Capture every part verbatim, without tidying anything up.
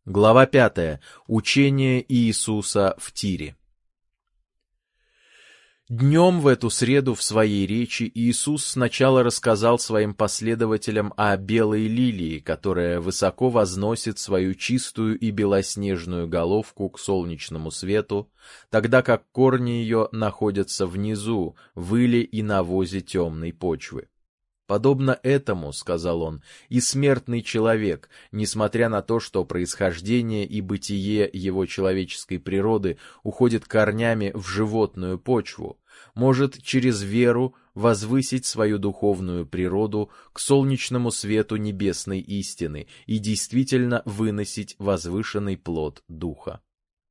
Глава пятая. Учение Иисуса в Тире. Днем в эту среду в своей речи Иисус сначала рассказал своим последователям о белой лилии, которая высоко возносит свою чистую и белоснежную головку к солнечному свету, тогда как корни ее находятся внизу, в иле и навозе темной почвы. «Подобно этому, — сказал он, — и смертный человек, несмотря на то, что происхождение и бытие его человеческой природы уходит корнями в животную почву, может через веру возвысить свою духовную природу к солнечному свету небесной истины и действительно выносить возвышенный плод Духа».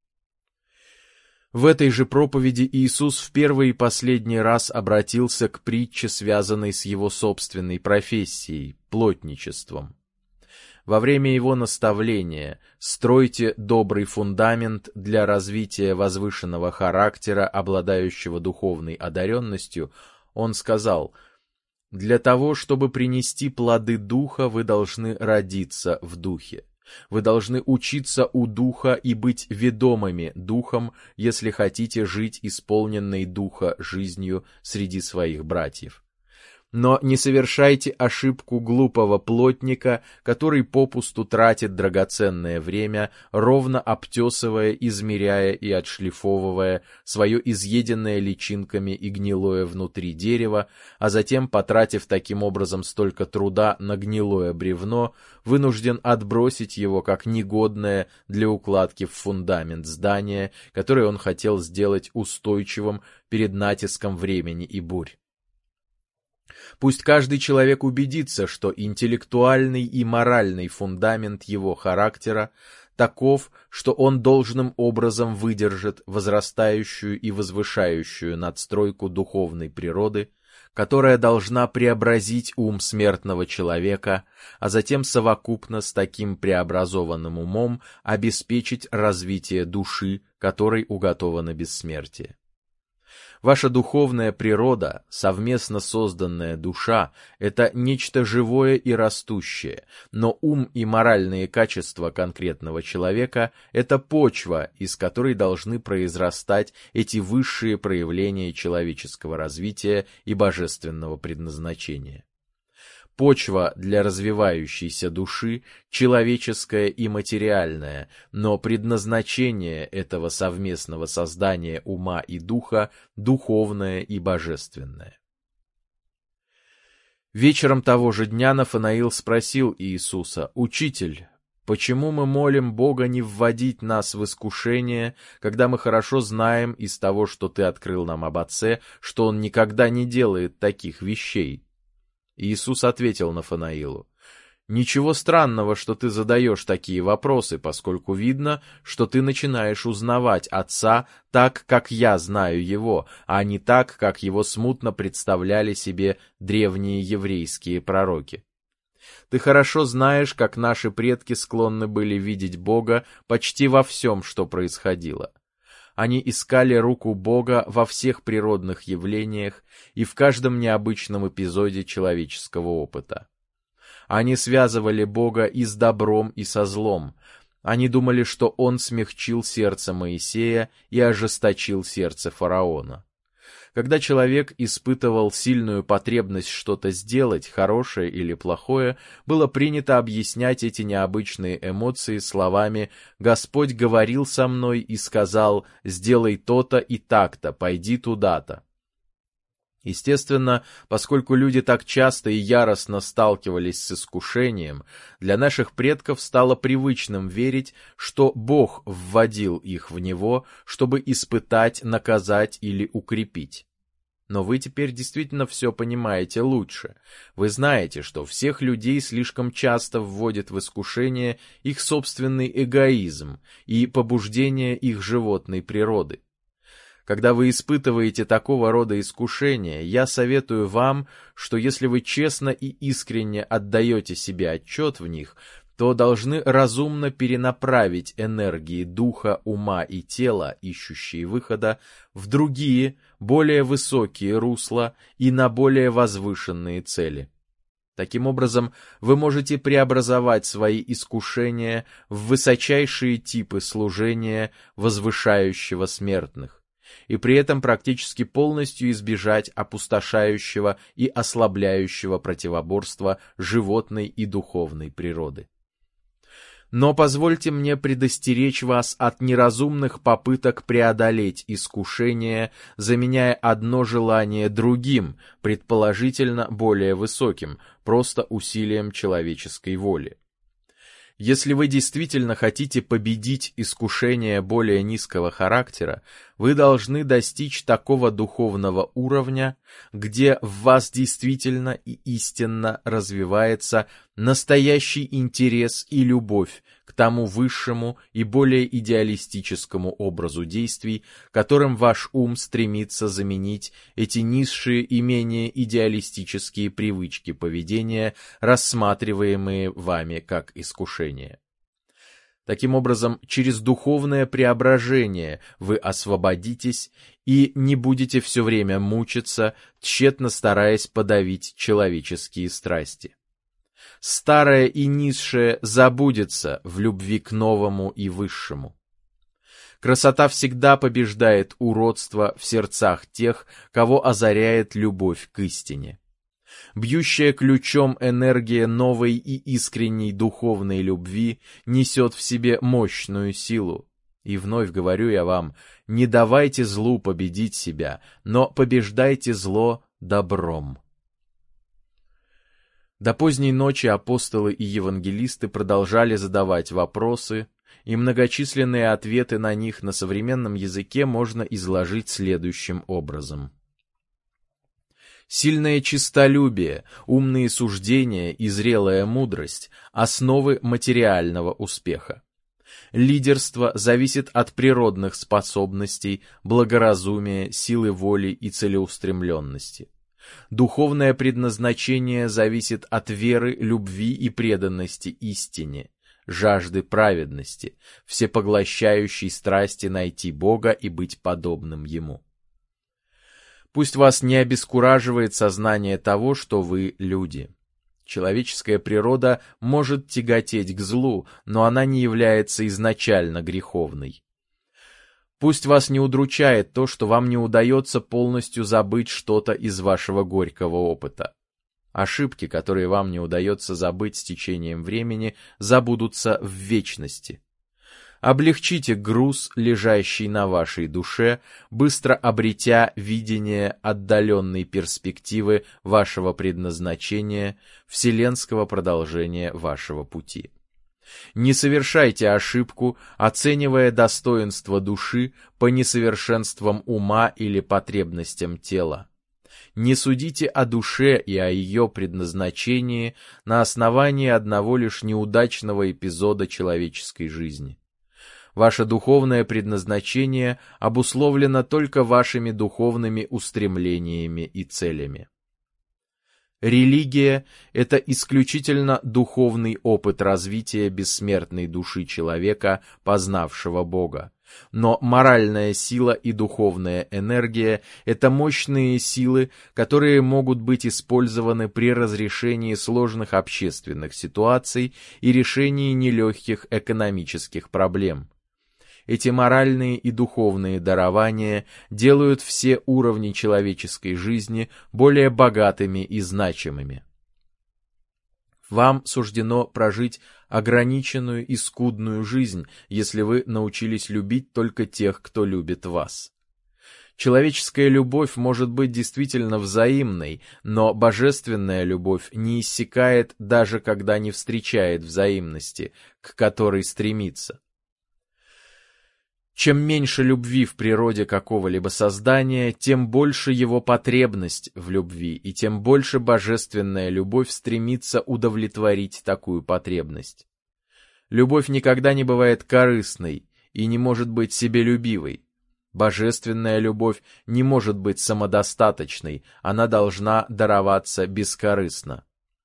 В этой же проповеди Иисус в первый и последний раз обратился к притче, связанной с его собственной профессией – плотничеством. Во время его наставления «стройте добрый фундамент для развития возвышенного характера, обладающего духовной одаренностью», он сказал: «Для того, чтобы принести плоды Духа, вы должны родиться в Духе. Вы должны учиться у Духа и быть ведомыми Духом, если хотите жить исполненной Духа жизнью среди своих братьев. Но не совершайте ошибку глупого плотника, который попусту тратит драгоценное время, ровно обтесывая, измеряя и отшлифовывая свое изъеденное личинками и гнилое внутри дерево, а затем, потратив таким образом столько труда на гнилое бревно, вынужден отбросить его как негодное для укладки в фундамент здания, которое он хотел сделать устойчивым перед натиском времени и бурь. Пусть каждый человек убедится, что интеллектуальный и моральный фундамент его характера таков, что он должным образом выдержит возрастающую и возвышающую надстройку духовной природы, которая должна преобразить ум смертного человека, а затем совокупно с таким преобразованным умом обеспечить развитие души, которой уготовано бессмертие. Ваша духовная природа, совместно созданная душа, это нечто живое и растущее, но ум и моральные качества конкретного человека – это почва, из которой должны произрастать эти высшие проявления человеческого развития и божественного предназначения. Почва для развивающейся души человеческая и материальная, но предназначение этого совместного создания ума и духа духовное и божественное. Вечером того же дня Нафанаил спросил Иисуса: «Учитель, почему мы молим Бога не вводить нас в искушение, когда мы хорошо знаем из того, что ты открыл нам об Отце, что Он никогда не делает таких вещей?» Иисус ответил Нафанаилу: «Ничего странного, что ты задаешь такие вопросы, поскольку видно, что ты начинаешь узнавать Отца так, как я знаю Его, а не так, как Его смутно представляли себе древние еврейские пророки. Ты хорошо знаешь, как наши предки склонны были видеть Бога почти во всем, что происходило. Они искали руку Бога во всех природных явлениях и в каждом необычном эпизоде человеческого опыта. Они связывали Бога и с добром, и со злом. Они думали, что Он смягчил сердце Моисея и ожесточил сердце фараона. Когда человек испытывал сильную потребность что-то сделать, хорошее или плохое, было принято объяснять эти необычные эмоции словами «Господь говорил со мной и сказал: сделай то-то и так-то, пойди туда-то». Естественно, поскольку люди так часто и яростно сталкивались с искушением, для наших предков стало привычным верить, что Бог вводил их в него, чтобы испытать, наказать или укрепить. Но вы теперь действительно все понимаете лучше. Вы знаете, что всех людей слишком часто вводит в искушение их собственный эгоизм и побуждение их животной природы. Когда вы испытываете такого рода искушения, я советую вам, что если вы честно и искренне отдаете себе отчет в них, то должны разумно перенаправить энергии духа, ума и тела, ищущие выхода, в другие, более высокие русла и на более возвышенные цели. Таким образом, вы можете преобразовать свои искушения в высочайшие типы служения, возвышающего смертных, и при этом практически полностью избежать опустошающего и ослабляющего противоборства животной и духовной природы. Но позвольте мне предостеречь вас от неразумных попыток преодолеть искушение, заменяя одно желание другим, предположительно более высоким, просто усилием человеческой воли. Если вы действительно хотите победить искушение более низкого характера, вы должны достичь такого духовного уровня, где в вас действительно и истинно развивается настоящий интерес и любовь к тому высшему и более идеалистическому образу действий, которым ваш ум стремится заменить эти низшие и менее идеалистические привычки поведения, рассматриваемые вами как искушение. Таким образом, через духовное преображение вы освободитесь и не будете все время мучиться, тщетно стараясь подавить человеческие страсти. Старое и низшее забудется в любви к новому и высшему. Красота всегда побеждает уродство в сердцах тех, кого озаряет любовь к истине. Бьющая ключом энергия новой и искренней духовной любви несет в себе мощную силу. И вновь говорю я вам, не давайте злу победить себя, но побеждайте зло добром. До поздней ночи апостолы и евангелисты продолжали задавать вопросы, и многочисленные ответы на них на современном языке можно изложить следующим образом. Сильное честолюбие, умные суждения и зрелая мудрость – основы материального успеха. Лидерство зависит от природных способностей, благоразумия, силы воли и целеустремленности. Духовное предназначение зависит от веры, любви и преданности истине, жажды праведности, всепоглощающей страсти найти Бога и быть подобным Ему. Пусть вас не обескураживает сознание того, что вы люди. Человеческая природа может тяготеть к злу, но она не является изначально греховной. Пусть вас не удручает то, что вам не удается полностью забыть что-то из вашего горького опыта. Ошибки, которые вам не удается забыть с течением времени, забудутся в вечности. Облегчите груз, лежащий на вашей душе, быстро обретя видение отдаленной перспективы вашего предназначения, вселенского продолжения вашего пути. Не совершайте ошибку, оценивая достоинство души по несовершенствам ума или потребностям тела. Не судите о душе и о ее предназначении на основании одного лишь неудачного эпизода человеческой жизни. Ваше духовное предназначение обусловлено только вашими духовными устремлениями и целями. Религия – это исключительно духовный опыт развития бессмертной души человека, познавшего Бога. Но моральная сила и духовная энергия – это мощные силы, которые могут быть использованы при разрешении сложных общественных ситуаций и решении нелегких экономических проблем. Эти моральные и духовные дарования делают все уровни человеческой жизни более богатыми и значимыми. Вам суждено прожить ограниченную и скудную жизнь, если вы научились любить только тех, кто любит вас. Человеческая любовь может быть действительно взаимной, но божественная любовь не иссякает, даже когда не встречает взаимности, к которой стремится. Чем меньше любви в природе какого-либо создания, тем больше его потребность в любви, и тем больше божественная любовь стремится удовлетворить такую потребность. Любовь никогда не бывает корыстной и не может быть себелюбивой. Божественная любовь не может быть самодостаточной, она должна дароваться бескорыстно.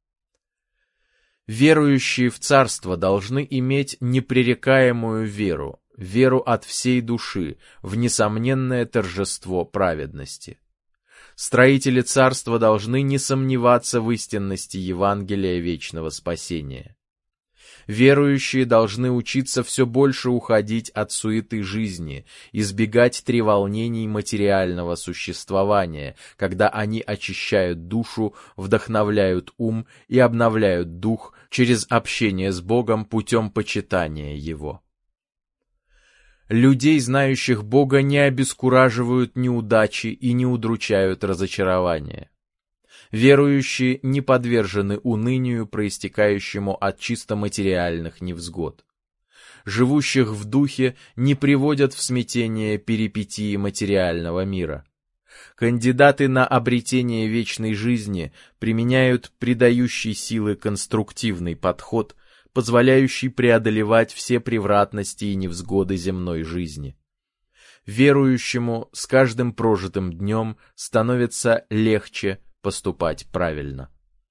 Верующие в Царство должны иметь непререкаемую веру, веру от всей души, в несомненное торжество праведности. Строители царства должны не сомневаться в истинности Евангелия вечного спасения. Верующие должны учиться все больше уходить от суеты жизни, избегать треволнений материального существования, когда они очищают душу, вдохновляют ум и обновляют дух через общение с Богом путем почитания Его. Людей, знающих Бога, не обескураживают неудачи и не удручают разочарования. Верующие не подвержены унынию, проистекающему от чисто материальных невзгод. Живущих в духе не приводят в смятение перипетии материального мира. Кандидаты на обретение вечной жизни применяют придающий силы конструктивный подход, позволяющий преодолевать все превратности и невзгоды земной жизни. Верующему с каждым прожитым днем становится легче поступать правильно.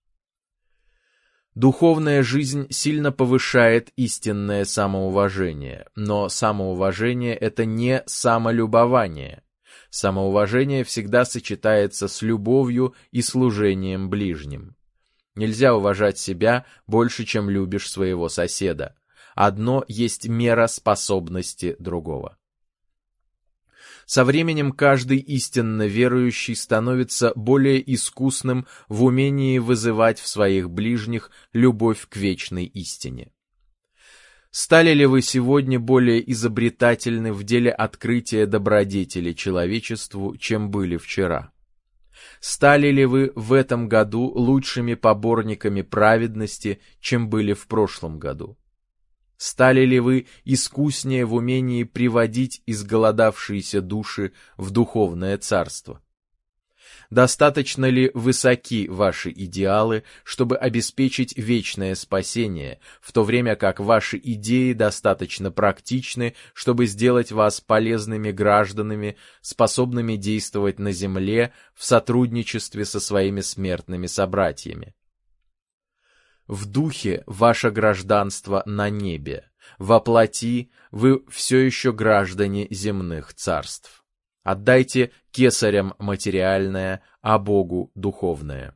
Духовная жизнь сильно повышает истинное самоуважение, но самоуважение — это не самолюбование. Самоуважение всегда сочетается с любовью и служением ближним. Нельзя уважать себя больше, чем любишь своего соседа. Одно есть мера способности другого. Со временем каждый истинно верующий становится более искусным в умении вызывать в своих ближних любовь к вечной истине. Стали ли вы сегодня более изобретательны в деле открытия добродетели человечеству, чем были вчера? Стали ли вы в этом году лучшими поборниками праведности, чем были в прошлом году? Стали ли вы искуснее в умении приводить изголодавшиеся души в духовное царство? Достаточно ли высоки ваши идеалы, чтобы обеспечить вечное спасение, в то время как ваши идеи достаточно практичны, чтобы сделать вас полезными гражданами, способными действовать на земле в сотрудничестве со своими смертными собратьями? В духе ваше гражданство на небе, во плоти вы все еще граждане земных царств. Отдайте кесарям материальное, а Богу духовное.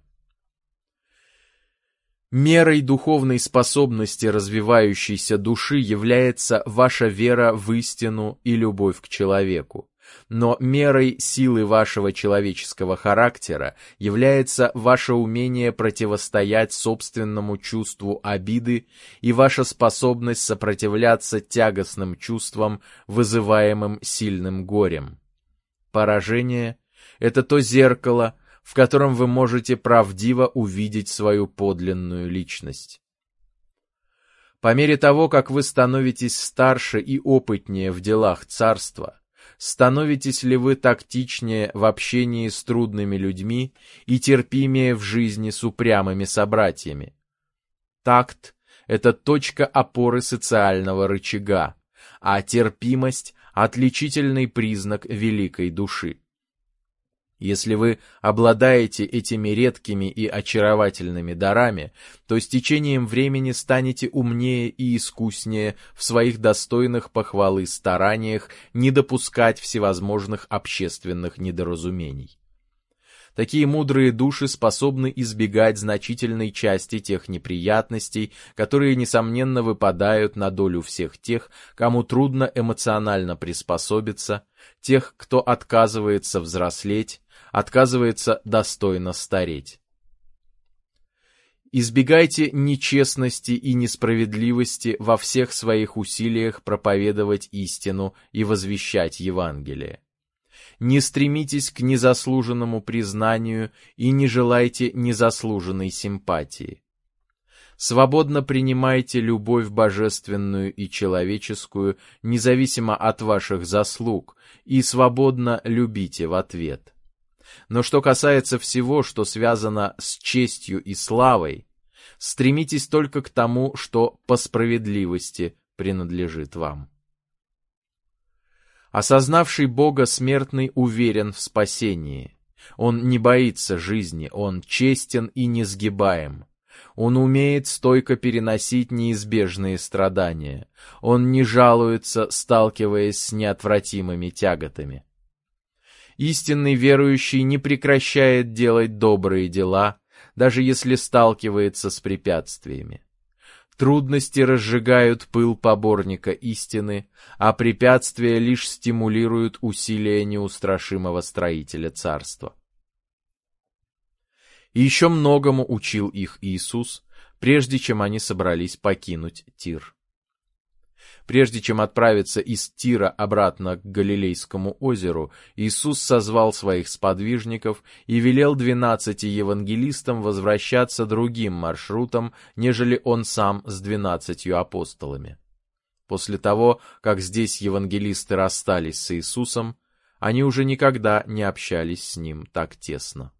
Мерой духовной способности развивающейся души является ваша вера в истину и любовь к человеку. Но мерой силы вашего человеческого характера является ваше умение противостоять собственному чувству обиды и ваша способность сопротивляться тягостным чувствам, вызываемым сильным горем. Поражение — это то зеркало, в котором вы можете правдиво увидеть свою подлинную личность. По мере того, как вы становитесь старше и опытнее в делах царства, становитесь ли вы тактичнее в общении с трудными людьми и терпимее в жизни с упрямыми собратьями? Такт — это точка опоры социального рычага, а терпимость — отличительный признак великой души. Если вы обладаете этими редкими и очаровательными дарами, то с течением времени станете умнее и искуснее в своих достойных похвалы стараниях не допускать всевозможных общественных недоразумений. Такие мудрые души способны избегать значительной части тех неприятностей, которые, несомненно, выпадают на долю всех тех, кому трудно эмоционально приспособиться, тех, кто отказывается взрослеть, отказывается достойно стареть. Избегайте нечестности и несправедливости во всех своих усилиях проповедовать истину и возвещать Евангелие. Не стремитесь к незаслуженному признанию и не желайте незаслуженной симпатии. Свободно принимайте любовь божественную и человеческую, независимо от ваших заслуг, и свободно любите в ответ. Но что касается всего, что связано с честью и славой, стремитесь только к тому, что по справедливости принадлежит вам. Осознавший Бога смертный уверен в спасении. Он не боится жизни, он честен и несгибаем. Он умеет стойко переносить неизбежные страдания. Он не жалуется, сталкиваясь с неотвратимыми тяготами. Истинный верующий не прекращает делать добрые дела, даже если сталкивается с препятствиями. Трудности разжигают пыл поборника истины, а препятствия лишь стимулируют усилия неустрашимого строителя царства. И еще многому учил их Иисус, прежде чем они собрались покинуть Тир. Прежде чем отправиться из Тира обратно к Галилейскому озеру, Иисус созвал своих сподвижников и велел двенадцати евангелистам возвращаться другим маршрутом, нежели он сам с двенадцатью апостолами. После того, как здесь евангелисты расстались с Иисусом, они уже никогда не общались с ним так тесно.